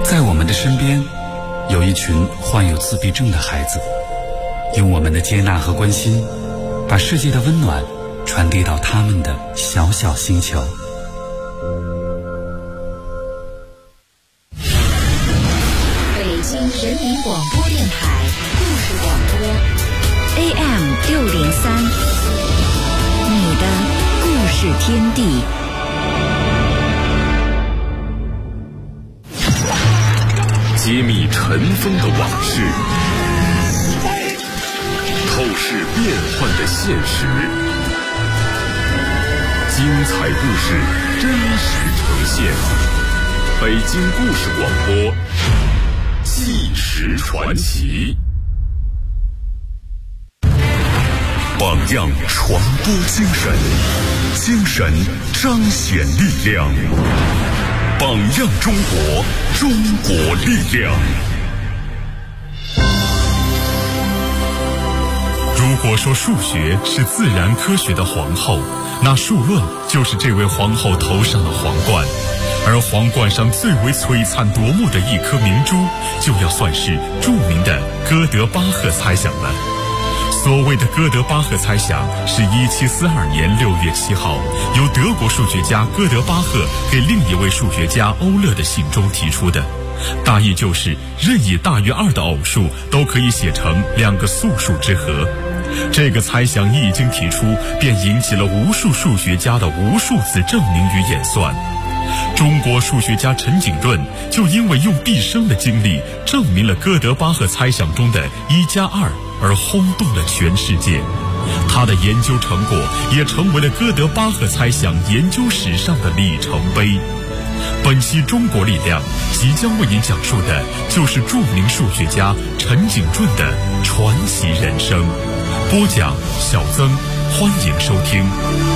在我们的身边，有一群患有自闭症的孩子，用我们的接纳和关心，把世界的温暖传递到他们的小小星球。 北京人民广播电台故事广播 AM603，你的故事天地。 揭秘尘封的往事，透视变幻的现实，精彩故事真实呈现。北京故事广播，纪实传奇。榜样传播精神，精神彰显力量。榜样中国，中国力量。如果说数学是自然科学的皇后，那数论就是这位皇后头上的皇冠。而皇冠上最为璀璨夺目的一颗明珠，就要算是著名的哥德巴赫猜想了。所谓的哥德巴赫猜想是1742年6月7号由德国数学家哥德巴赫给另一位数学家欧勒的信中提出的，大意就是任意大于2的偶数都可以写成2个素数之和。这个猜想一经提出，便引起了无数数学家的无数次证明与演算。中国数学家陈景润就因为用毕生的精力证明了哥德巴赫猜想中的1+2而轰动了全世界，他的研究成果也成为了哥德巴赫猜想研究史上的里程碑。本期中国力量即将为您讲述的就是著名数学家陈景润的传奇人生。播讲小曾，欢迎收听。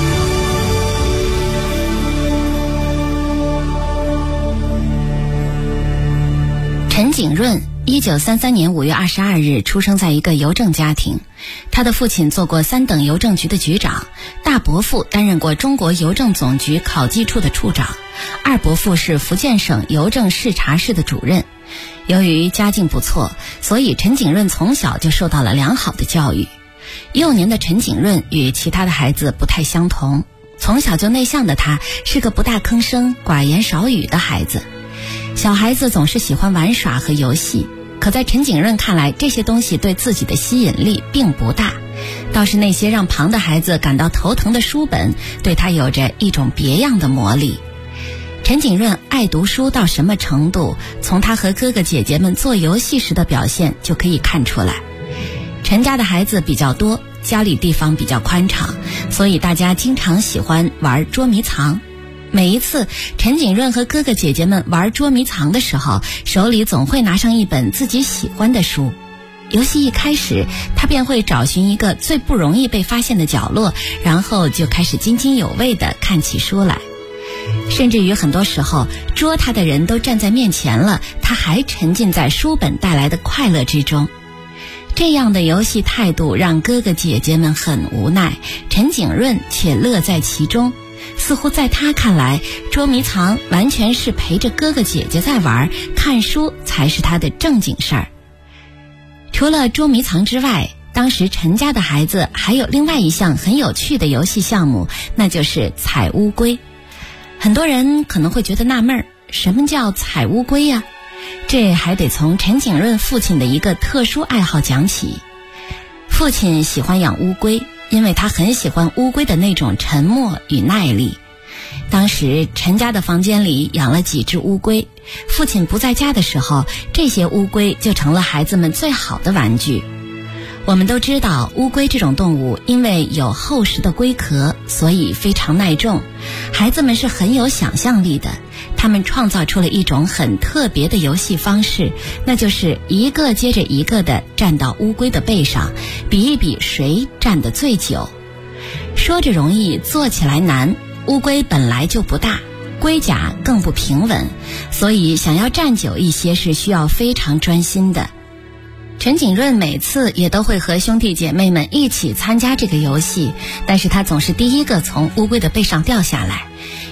陈景润1933年5月22日出生在一个邮政家庭，他的父亲做过3等邮政局的局长，大伯父担任过中国邮政总局考绩处的处长，二伯父是福建省邮政视察室的主任。由于家境不错，所以陈景润从小就受到了良好的教育。幼年的陈景润与其他的孩子不太相同，从小就内向的他是个不大吭声、寡言少语的孩子。小孩子总是喜欢玩耍和游戏，可在陈景润看来，这些东西对自己的吸引力并不大，倒是那些让旁的孩子感到头疼的书本，对他有着一种别样的魔力。陈景润爱读书到什么程度，从他和哥哥姐姐们做游戏时的表现就可以看出来。陈家的孩子比较多，家里地方比较宽敞，所以大家经常喜欢玩捉迷藏。每一次陈景润和哥哥姐姐们玩捉迷藏的时候，手里总会拿上一本自己喜欢的书。游戏一开始，他便会找寻一个最不容易被发现的角落，然后就开始津津有味地看起书来。甚至于很多时候，捉他的人都站在面前了，他还沉浸在书本带来的快乐之中。这样的游戏态度让哥哥姐姐们很无奈，陈景润却乐在其中。似乎在他看来，捉迷藏完全是陪着哥哥姐姐在玩，看书才是他的正经事儿。除了捉迷藏之外，当时陈家的孩子还有另外一项很有趣的游戏项目，那就是采乌龟。很多人可能会觉得纳闷，什么叫采乌龟呀？这还得从陈景润父亲的一个特殊爱好讲起。父亲喜欢养乌龟，因为他很喜欢乌龟的那种沉默与耐力。当时陈家的房间里养了几只乌龟，父亲不在家的时候，这些乌龟就成了孩子们最好的玩具。我们都知道，乌龟这种动物因为有厚实的龟壳，所以非常耐重。孩子们是很有想象力的，他们创造出了一种很特别的游戏方式，那就是一个接着一个的站到乌龟的背上，比一比谁站得最久。说着容易，做起来难。乌龟本来就不大，龟甲更不平稳，所以想要站久一些是需要非常专心的。陈景润每次也都会和兄弟姐妹们一起参加这个游戏，但是他总是第一个从乌龟的背上掉下来。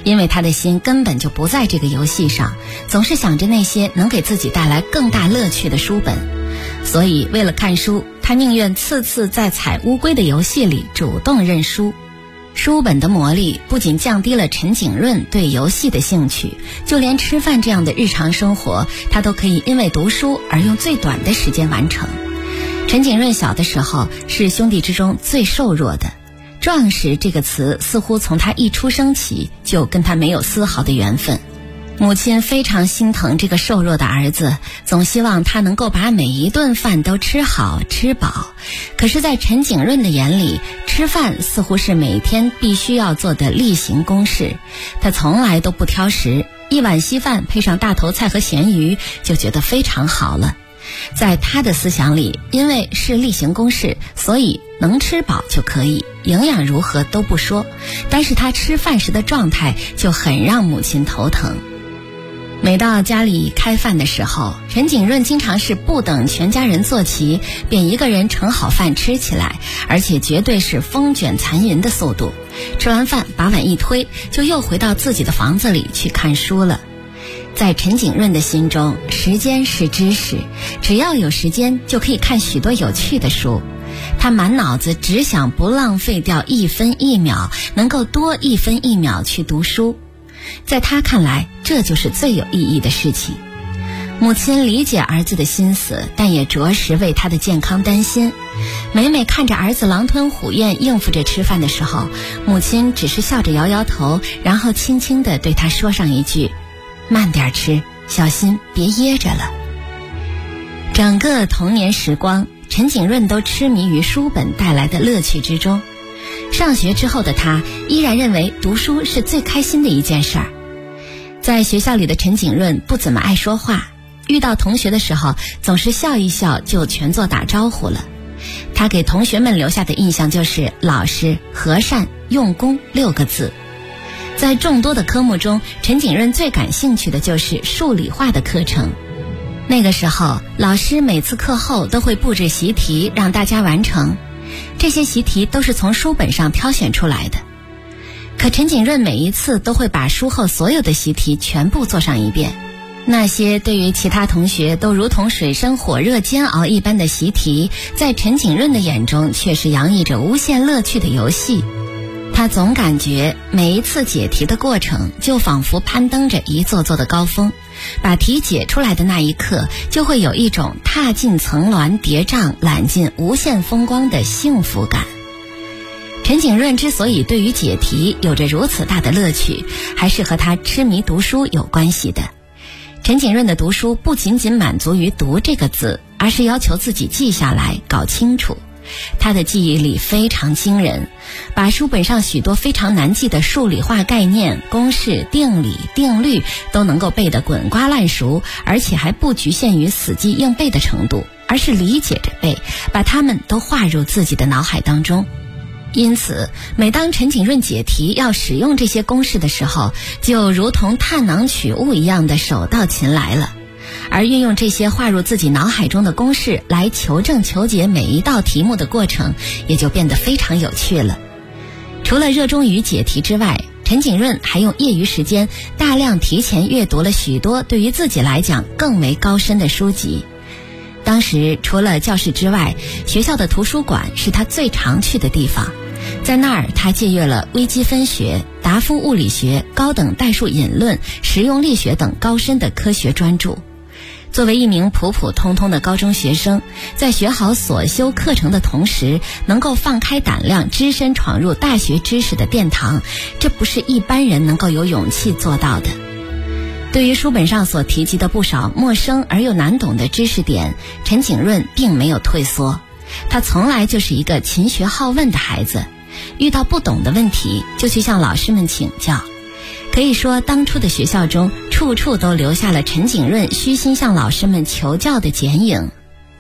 因为他的心根本就不在这个游戏上，总是想着那些能给自己带来更大乐趣的书本。所以为了看书，他宁愿次次在踩乌龟的游戏里主动认输。书本的魔力不仅降低了陈景润对游戏的兴趣，就连吃饭这样的日常生活，他都可以因为读书而用最短的时间完成。陈景润小的时候是兄弟之中最瘦弱的，壮实这个词似乎从他一出生起就跟他没有丝毫的缘分。母亲非常心疼这个瘦弱的儿子，总希望他能够把每一顿饭都吃好吃饱。可是在陈景润的眼里，吃饭似乎是每天必须要做的例行公事，他从来都不挑食，一碗稀饭配上大头菜和咸鱼就觉得非常好了。在他的思想里，因为是例行公事，所以能吃饱就可以，营养如何都不说，但是他吃饭时的状态就很让母亲头疼。每到家里开饭的时候，陈景润经常是不等全家人坐齐，便一个人盛好饭吃起来，而且绝对是风卷残云的速度。吃完饭把碗一推，就又回到自己的房子里去看书了。在陈景润的心中，时间是知识，只要有时间就可以看许多有趣的书。他满脑子只想不浪费掉一分一秒，能够多一分一秒去读书。在他看来，这就是最有意义的事情。母亲理解儿子的心思，但也着实为他的健康担心。每每看着儿子狼吞虎咽应付着吃饭的时候，母亲只是笑着摇摇头，然后轻轻地对他说上一句：慢点吃，小心别噎着了。整个童年时光，陈景润都痴迷于书本带来的乐趣之中。上学之后的他依然认为读书是最开心的一件事儿。在学校里的陈景润不怎么爱说话，遇到同学的时候总是笑一笑就全做打招呼了。他给同学们留下的印象就是老实、和善、用功6个字。在众多的科目中，陈景润最感兴趣的就是数理化的课程。那个时候，老师每次课后都会布置习题让大家完成，这些习题都是从书本上挑选出来的。可陈景润每一次都会把书后所有的习题全部做上一遍。那些对于其他同学都如同水深火热煎熬一般的习题，在陈景润的眼中却是洋溢着无限乐趣的游戏。他总感觉每一次解题的过程就仿佛攀登着一座座的高峰，把题解出来的那一刻，就会有一种踏进层峦叠嶂揽尽无限风光的幸福感。陈景润之所以对于解题有着如此大的乐趣，还是和他痴迷读书有关系的。陈景润的读书不仅仅满足于读这个字，而是要求自己记下来搞清楚。他的记忆力非常惊人，把书本上许多非常难记的数理化概念、公式、定理、定律都能够背得滚瓜烂熟，而且还不局限于死记硬背的程度，而是理解着背，把它们都化入自己的脑海当中。因此，每当陈景润解题要使用这些公式的时候，就如同探囊取物一样的手到擒来了。而运用这些划入自己脑海中的公式来求证求解每一道题目的过程，也就变得非常有趣了。除了热衷于解题之外，陈景润还用业余时间大量提前阅读了许多对于自己来讲更为高深的书籍。当时除了教室之外，学校的图书馆是他最常去的地方。在那儿，他借阅了微积分学、达夫物理学、高等代数引论、实用力学等高深的科学专著。作为一名普普通通的高中学生，在学好所修课程的同时，能够放开胆量只身闯入大学知识的殿堂，这不是一般人能够有勇气做到的。对于书本上所提及的不少陌生而又难懂的知识点，陈景润并没有退缩。他从来就是一个勤学好问的孩子，遇到不懂的问题就去向老师们请教。可以说，当初的学校中处处都留下了陈景润虚心向老师们求教的剪影。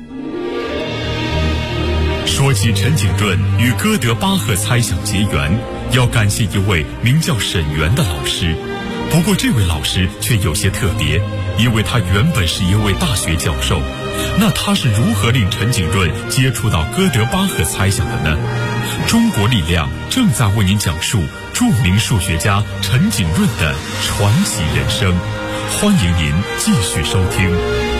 说起陈景润与哥德巴赫猜想结缘，要感谢一位名叫沈源的老师。不过这位老师却有些特别，因为他原本是一位大学教授。那他是如何令陈景润接触到哥德巴赫猜想的呢？ 中国力量正在为您讲述著名数学家陈景润的传奇人生，欢迎您继续收听。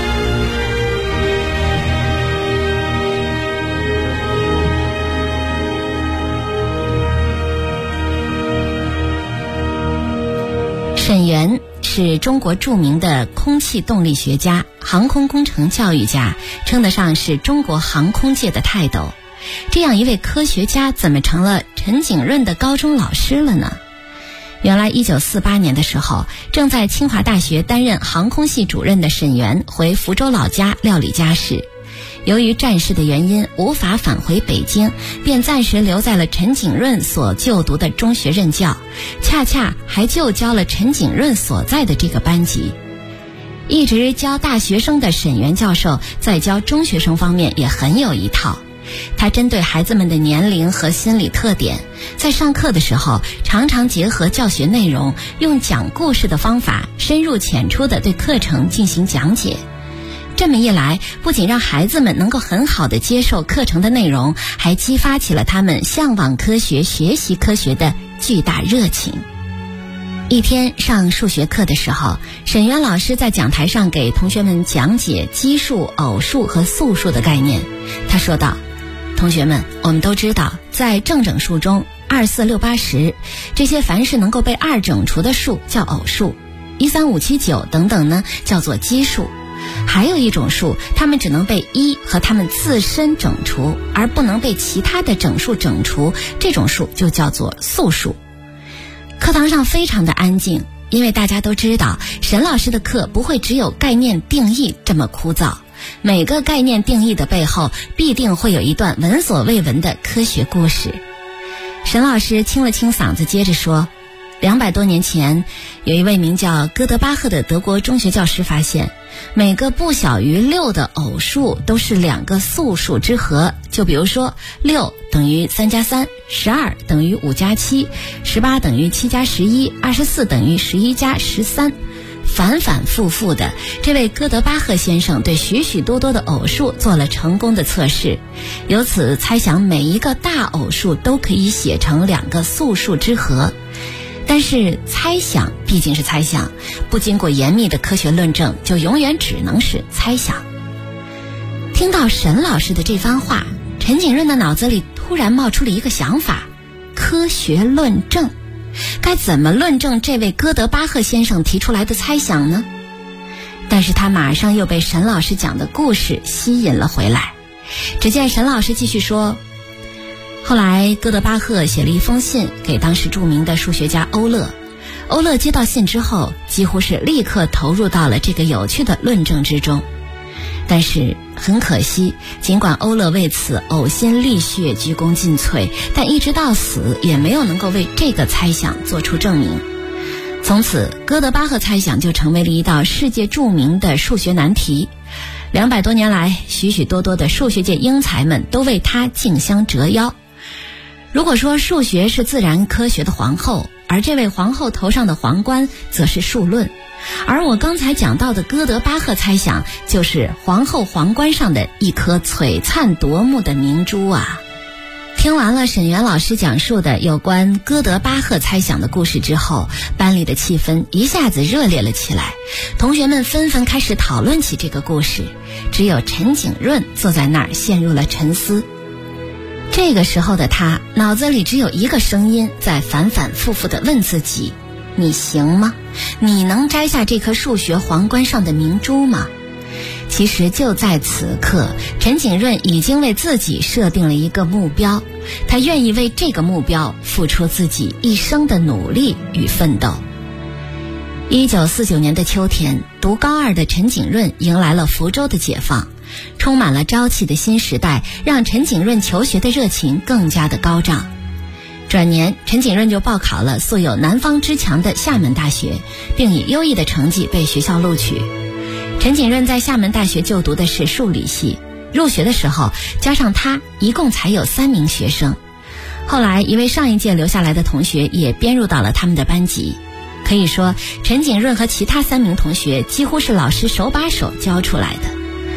沈源是中国著名的空气动力学家、航空工程教育家，称得上是中国航空界的泰斗。这样一位科学家怎么成了陈景润的高中老师了呢？原来1948年的时候，正在清华大学担任航空系主任的沈源回福州老家料理家事，由于战事的原因无法返回北京，便暂时留在了陈景润所就读的中学任教，恰恰还就教了陈景润所在的这个班级。一直教大学生的沈源教授在教中学生方面也很有一套，他针对孩子们的年龄和心理特点，在上课的时候常常结合教学内容，用讲故事的方法深入浅出地对课程进行讲解。这么一来，不仅让孩子们能够很好地接受课程的内容，还激发起了他们向往科学、学习科学的巨大热情。一天上数学课的时候，沈源老师在讲台上给同学们讲解奇数、偶数和素数的概念。他说道：同学们，我们都知道，在正整数中，2、4、6、8、10这些凡是能够被2整除的数叫偶数，1、3、5、7、9等等呢叫做奇数。还有一种数，它们只能被1和它们自身整除，而不能被其他的整数整除，这种数就叫做素数。课堂上非常的安静，因为大家都知道沈老师的课不会只有概念定义这么枯燥，每个概念定义的背后必定会有一段闻所未闻的科学故事。沈老师清了清嗓子，接着说，200多年前，有一位名叫哥德巴赫的德国中学教师发现，每个不小于6的偶数都是2个素数之和。就比如说，6等于3加3，12等于5加7，18等于7加11，24等于11加13。反反复复的，这位哥德巴赫先生对许许多多的偶数做了成功的测试，由此猜想每一个大偶数都可以写成2个素数之和。但是猜想毕竟是猜想，不经过严密的科学论证，就永远只能是猜想。听到沈老师的这番话，陈景润的脑子里突然冒出了一个想法：科学论证。该怎么论证这位哥德巴赫先生提出来的猜想呢？但是他马上又被沈老师讲的故事吸引了回来。只见沈老师继续说，后来哥德巴赫写了一封信给当时著名的数学家欧勒。欧勒接到信之后，几乎是立刻投入到了这个有趣的论证之中。但是很可惜，尽管欧勒为此呕心沥血、鞠躬尽瘁，但一直到死也没有能够为这个猜想做出证明。从此，哥德巴赫猜想就成为了一道世界著名的数学难题。200多年来，许许多多的数学界英才们都为他竞相折腰。如果说数学是自然科学的皇后，而这位皇后头上的皇冠则是数论，而我刚才讲到的哥德巴赫猜想就是皇后皇冠上的一颗璀璨夺目的明珠啊！听完了沈源老师讲述的有关哥德巴赫猜想的故事之后，班里的气氛一下子热烈了起来，同学们纷纷开始讨论起这个故事，只有陈景润坐在那儿陷入了沉思。这个时候的他脑子里只有一个声音在反反复复地问自己：你行吗？你能摘下这颗数学皇冠上的明珠吗？其实就在此刻，陈景润已经为自己设定了一个目标，他愿意为这个目标付出自己一生的努力与奋斗。1949年的秋天，读高2的陈景润迎来了福州的解放，充满了朝气的新时代让陈景润求学的热情更加的高涨。转年，陈景润就报考了素有南方之强的厦门大学，并以优异的成绩被学校录取。陈景润在厦门大学就读的是数理系，入学的时候加上他一共才有3名学生。后来一位上一届留下来的同学也编入到了他们的班级。可以说，陈景润和其他3名同学几乎是老师手把手教出来的。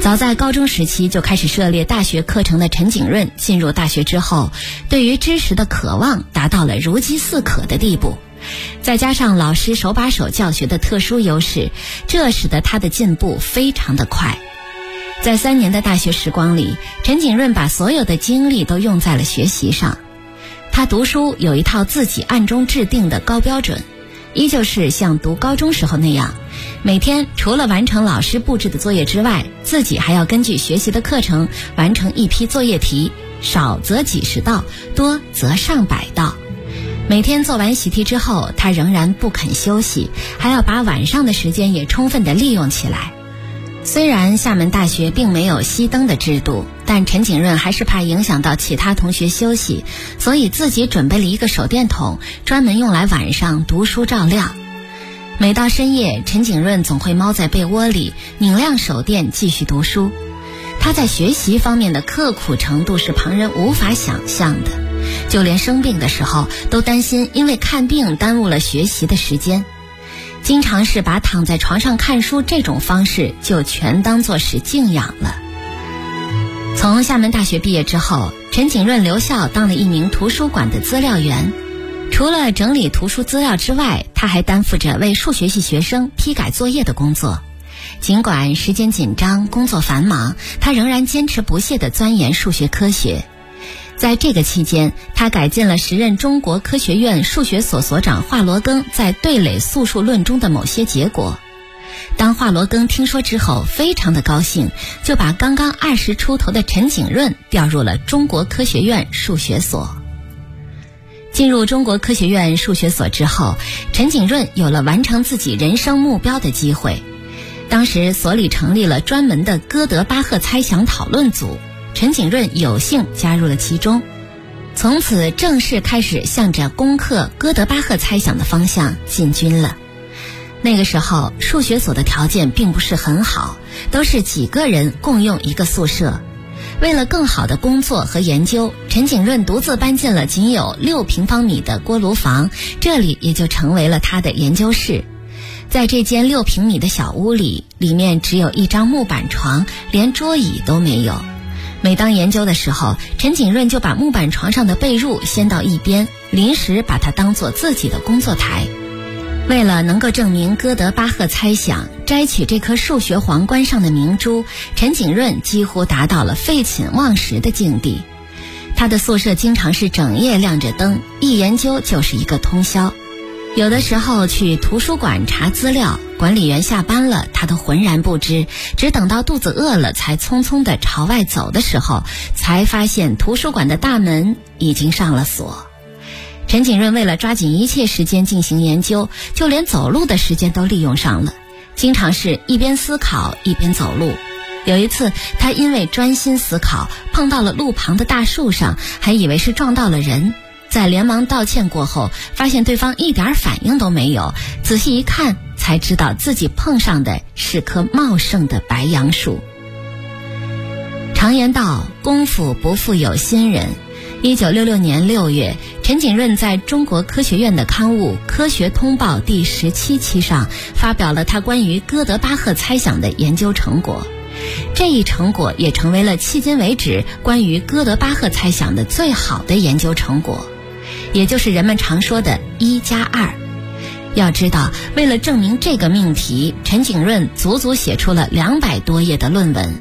早在高中时期就开始涉猎大学课程的陈景润，进入大学之后，对于知识的渴望达到了如饥似渴的地步。再加上老师手把手教学的特殊优势，这使得他的进步非常的快。在3年的大学时光里，陈景润把所有的精力都用在了学习上。他读书有一套自己暗中制定的高标准，依旧是像读高中时候那样，每天除了完成老师布置的作业之外，自己还要根据学习的课程完成一批作业题，少则几十道，多则上百道。每天做完习题之后，他仍然不肯休息，还要把晚上的时间也充分地利用起来。虽然厦门大学并没有熄灯的制度，但陈景润还是怕影响到其他同学休息，所以自己准备了一个手电筒，专门用来晚上读书照亮。每到深夜，陈景润总会猫在被窝里，拧亮手电继续读书。他在学习方面的刻苦程度是旁人无法想象的，就连生病的时候都担心因为看病耽误了学习的时间。经常是把躺在床上看书这种方式就全当作是静养了。从厦门大学毕业之后，陈景润留校当了一名图书馆的资料员。除了整理图书资料之外，他还担负着为数学系学生批改作业的工作。尽管时间紧张，工作繁忙，他仍然坚持不懈地钻研数学科学。在这个期间，他改进了时任中国科学院数学所所长华罗庚在对垒素数论中的某些结果。当华罗庚听说之后，非常的高兴，就把刚刚20出头的陈景润调入了中国科学院数学所。进入中国科学院数学所之后，陈景润有了完成自己人生目标的机会。当时所里成立了专门的哥德巴赫猜想讨论组，陈景润有幸加入了其中，从此正式开始向着攻克哥德巴赫猜想的方向进军了。那个时候数学所的条件并不是很好，都是几个人共用一个宿舍。为了更好的工作和研究，陈景润独自搬进了仅有6平方米的锅炉房，这里也就成为了他的研究室。在这间6平米的小屋里，里面只有一张木板床，连桌椅都没有。每当研究的时候，陈景润就把木板床上的被褥掀到一边，临时把它当作自己的工作台。为了能够证明哥德巴赫猜想，摘取这颗数学皇冠上的明珠，陈景润几乎达到了废寝忘食的境地。他的宿舍经常是整夜亮着灯，一研究就是一个通宵。有的时候去图书馆查资料，管理员下班了，他都浑然不知，只等到肚子饿了才匆匆地朝外走的时候，才发现图书馆的大门已经上了锁。陈景润为了抓紧一切时间进行研究，就连走路的时间都利用上了，经常是一边思考一边走路。有一次他因为专心思考，碰到了路旁的大树上，还以为是撞到了人，在连忙道歉过后，发现对方一点反应都没有，仔细一看才知道自己碰上的是棵茂盛的白杨树。常言道，功夫不负有心人。1966年6月，陈景润在中国科学院的刊物《科学通报》第17期上发表了他关于哥德巴赫猜想的研究成果。这一成果也成为了迄今为止关于哥德巴赫猜想的最好的研究成果，也就是人们常说的1+2。要知道，为了证明这个命题，陈景润足足写出了200多页的论文。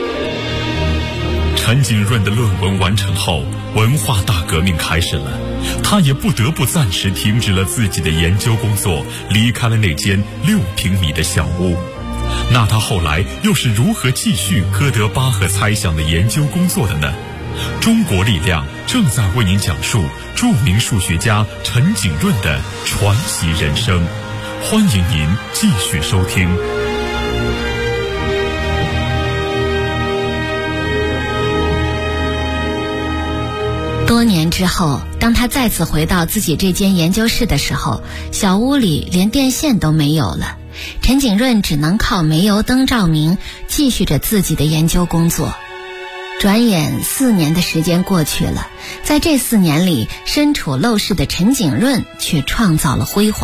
陈景润的论文完成后，文化大革命开始了，他也不得不暂时停止了自己的研究工作，离开了那间6平米的小屋。那他后来又是如何继续哥德巴赫猜想的研究工作的呢？中国力量正在为您讲述著名数学家陈景润的传奇人生，欢迎您继续收听。 多年之后，当他再次回到自己这间研究室的时候，小屋里连电线都没有了。陈景润只能靠煤油灯照明，继续着自己的研究工作。转眼4年的时间过去了，在这4年里，身处陋室的陈景润却创造了辉煌。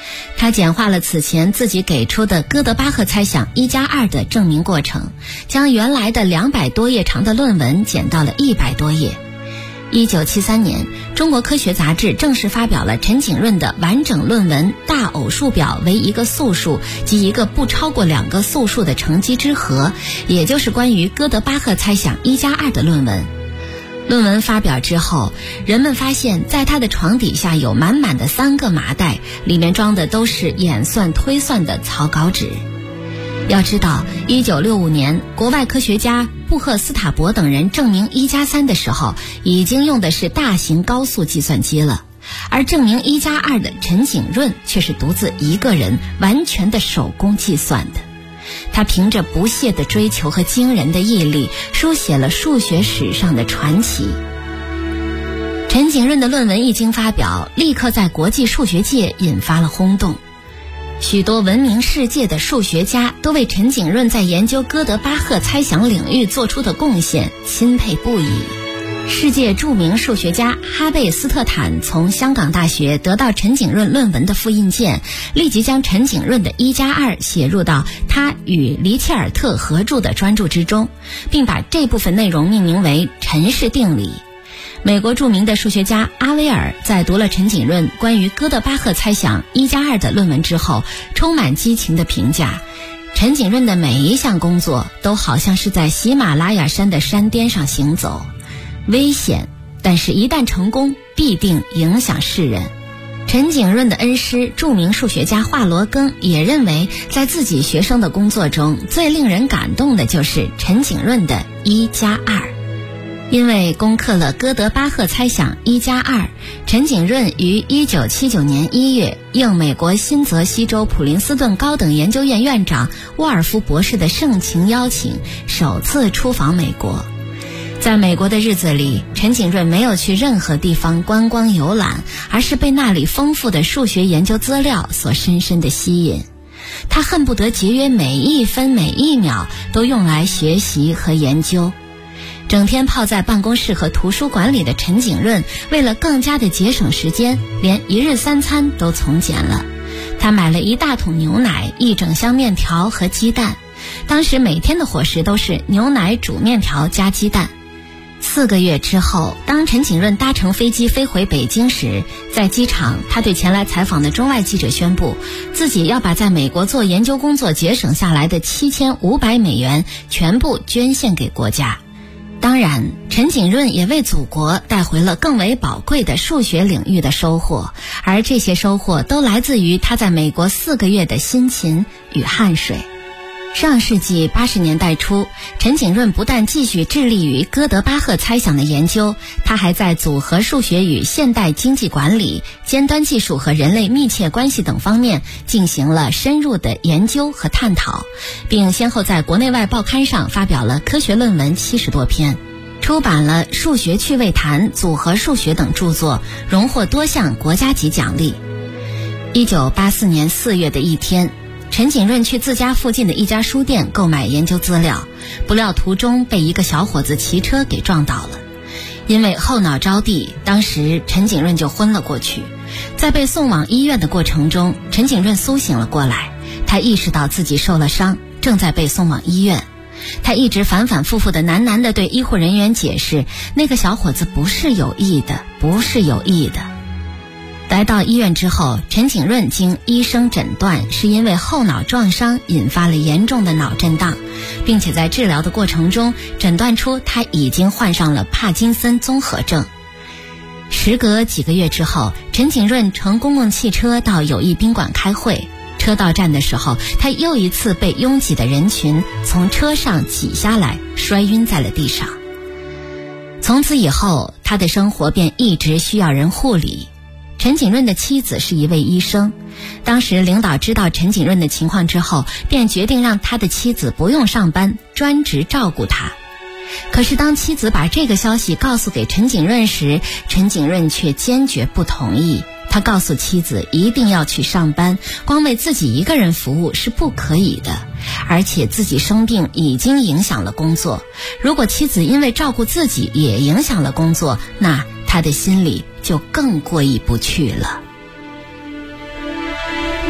他简化了此前自己给出的哥德巴赫猜想1+2的证明过程，将原来的200多页长的论文减到了100多页。1973年，中国科学杂志正式发表了陈景润的完整论文《大偶数表为一个素数及一个不超过2个素数的乘积之和》，也就是关于哥德巴赫猜想1+2的论文。论文发表之后，人们发现在他的床底下有满满的3个麻袋，里面装的都是演算推算的草稿纸。要知道1965年国外科学家布赫斯塔伯等人证明1+3的时候，已经用的是大型高速计算机了，而证明1+2的陈景润却是独自一个人完全的手工计算的。他凭着不懈的追求和惊人的毅力，书写了数学史上的传奇。陈景润的论文一经发表，立刻在国际数学界引发了轰动。许多闻名世界的数学家都为陈景润在研究哥德巴赫猜想领域做出的贡献钦佩不已。世界著名数学家哈贝斯特坦从香港大学得到陈景润论文的复印件，立即将陈景润的1+2写入到他与黎切尔特合著的专著之中，并把这部分内容命名为陈氏定理。美国著名的数学家阿威尔在读了陈景润关于哥德巴赫猜想1+2的论文之后，充满激情地评价，陈景润的每一项工作都好像是在喜马拉雅山的山巅上行走，危险，但是一旦成功，必定影响世人。陈景润的恩师著名数学家华罗庚也认为，在自己学生的工作中，最令人感动的就是陈景润的1+2。因为攻克了哥德巴赫猜想1+2，陈景润于1979年1月应美国新泽西州普林斯顿高等研究院院长沃尔夫博士的盛情邀请，首次出访美国。在美国的日子里，陈景润没有去任何地方观光游览，而是被那里丰富的数学研究资料所深深地吸引。他恨不得节约每一分每一秒都用来学习和研究。整天泡在办公室和图书馆里的陈景润，为了更加的节省时间，连1日3餐都从简了。他买了1大桶牛奶、1整箱面条和鸡蛋，当时每天的伙食都是牛奶煮面条加鸡蛋。4个月之后，当陈景润搭乘飞机飞回北京时，在机场，他对前来采访的中外记者宣布，自己要把在美国做研究工作节省下来的$7500美元全部捐献给国家。当然，陈景润也为祖国带回了更为宝贵的数学领域的收获，而这些收获都来自于他在美国4个月的辛勤与汗水。上世纪80年代初，陈景润不但继续致力于哥德巴赫猜想的研究，他还在组合数学与现代经济管理、尖端技术和人类密切关系等方面进行了深入的研究和探讨，并先后在国内外报刊上发表了科学论文70多篇，出版了《数学趣味谈》《组合数学》等著作，荣获多项国家级奖励。1984年4月的一天，陈景润去自家附近的一家书店购买研究资料，不料途中被一个小伙子骑车给撞倒了。因为后脑着地，当时陈景润就昏了过去。在被送往医院的过程中，陈景润苏醒了过来，他意识到自己受了伤，正在被送往医院。他一直反反复复地喃喃地对医护人员解释，那个小伙子不是有意的，不是有意的。来到医院之后，陈景润经医生诊断是因为后脑撞伤引发了严重的脑震荡，并且在治疗的过程中诊断出他已经患上了帕金森综合症。时隔几个月之后，陈景润乘公共汽车到友谊宾馆开会，车到站的时候，他又一次被拥挤的人群从车上挤下来，摔晕在了地上。从此以后，他的生活便一直需要人护理。陈景润的妻子是一位医生，当时领导知道陈景润的情况之后，便决定让他的妻子不用上班，专职照顾他。可是当妻子把这个消息告诉给陈景润时，陈景润却坚决不同意。他告诉妻子一定要去上班，光为自己一个人服务是不可以的，而且自己生病已经影响了工作，如果妻子因为照顾自己也影响了工作，那他的心里就更过意不去了。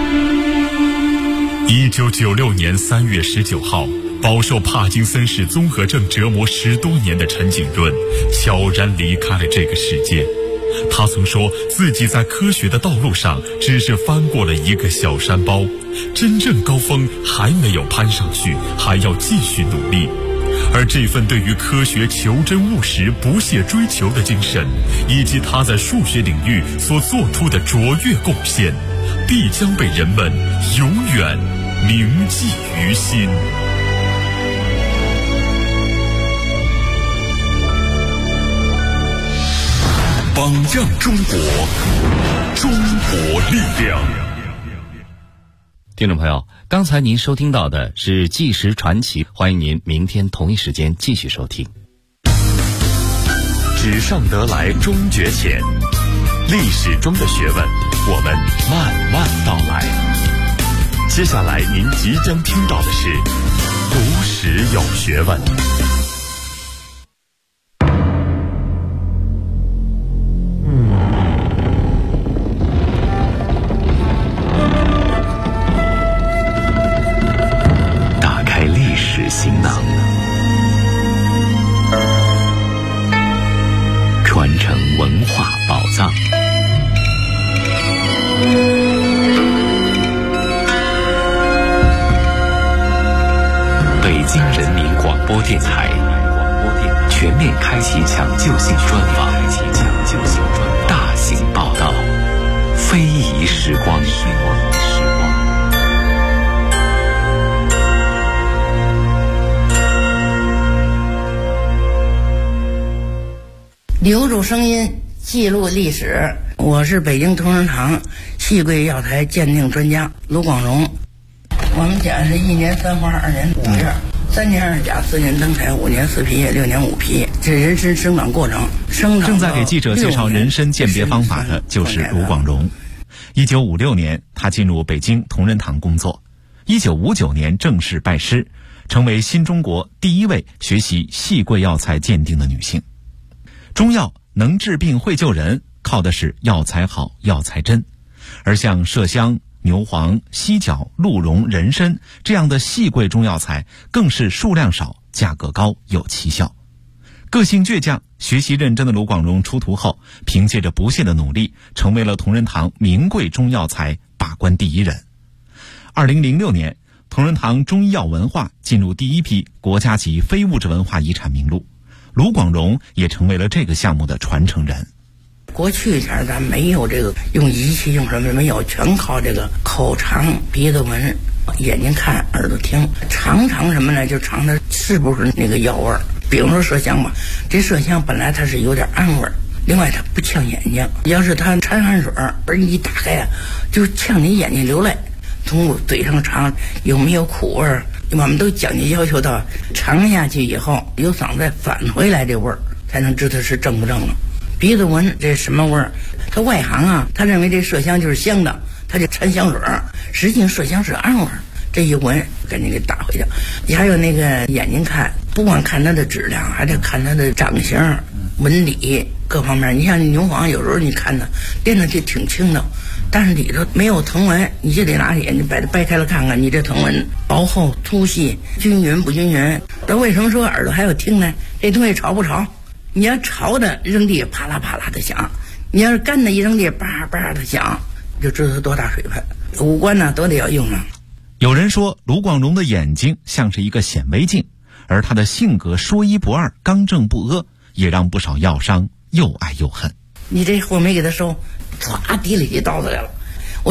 1996年3月19号，饱受帕金森氏综合症折磨10多年的陈景润悄然离开了这个世界。他曾说自己在科学的道路上只是翻过了一个小山包，真正高峰还没有攀上去，还要继续努力。而这份对于科学求真务实、不懈追求的精神，以及他在数学领域所做出的卓越贡献，必将被人们永远铭记于心。榜样中国，中国力量。 听众朋友，刚才您收听到的是《纪实传奇》，欢迎您明天同一时间继续收听。 纸上得来终觉浅，历史中的学问，我们慢慢道来。接下来您即将听到的是读史有学问。 行囊，传承文化宝藏。北京人民广播电台全面开启抢救性专访，大型报道，非遗时光。 留住声音，记录历史。我是北京同仁堂细桂药材鉴定专家卢广荣。我们家是1年3花2年5叶，3年2甲4年登台5年4皮叶6年5皮叶，这人参生长过程。 正在给记者介绍人参鉴别方法的就是卢广荣。1956年，他进入北京同仁堂工作。1959年正式拜师，成为新中国第一位学习细桂药材鉴定的女性。中药能治病会救人，靠的是药材好、药材真。而像麝香、牛黄、犀角、鹿茸、人参这样的细桂中药材，更是数量少、价格高、有奇效。个性倔强、学习认真的卢广荣出徒后，凭借着不懈的努力，成为了同仁堂名贵中药材把关第一人。2006年，同仁堂中医药文化进入第一批国家级非物质文化遗产名录。卢广荣也成为了这个项目的传承人。 过去前咱没有这个用仪器用什么没有，全靠这个口尝、鼻子闻、眼睛看、耳朵听，尝什么呢？就尝它是不是那个药味儿。比如说麝香吧，这麝香本来它是有点氨味儿，另外它不呛眼睛，要是它掺汗水而一打开啊，就呛你眼睛流泪。从嘴上尝有没有苦味儿，我们都讲究要求到尝下去以后有嗓子返回来这味儿，才能知道是正不正了。鼻子闻这什么味儿？他外行啊，他认为这麝香就是香的，他就掺香水，实际上麝香是氨味儿。这一闻赶紧给打回去。还有那个眼睛看，不光看它的质量，还得看它的长相、纹理各方面。你像牛黄，有时候你看它掂上去挺轻的，但是里头没有藤纹，你就得拿眼睛把它掰开了看看，你这藤纹薄厚、粗细、均匀不均匀。那为什么说耳朵还要听呢？这东西潮不潮？你要潮的扔地啪啦啪啦的响，你要是干的一扔地叭叭的响，就知道它多大水分。五官呢都得要用上。 有人说卢广荣的眼睛像是一个显微镜，而他的性格说一不二、刚正不阿，也让不少药商又爱又恨。 你这货没给他收，唰提里一刀子来了，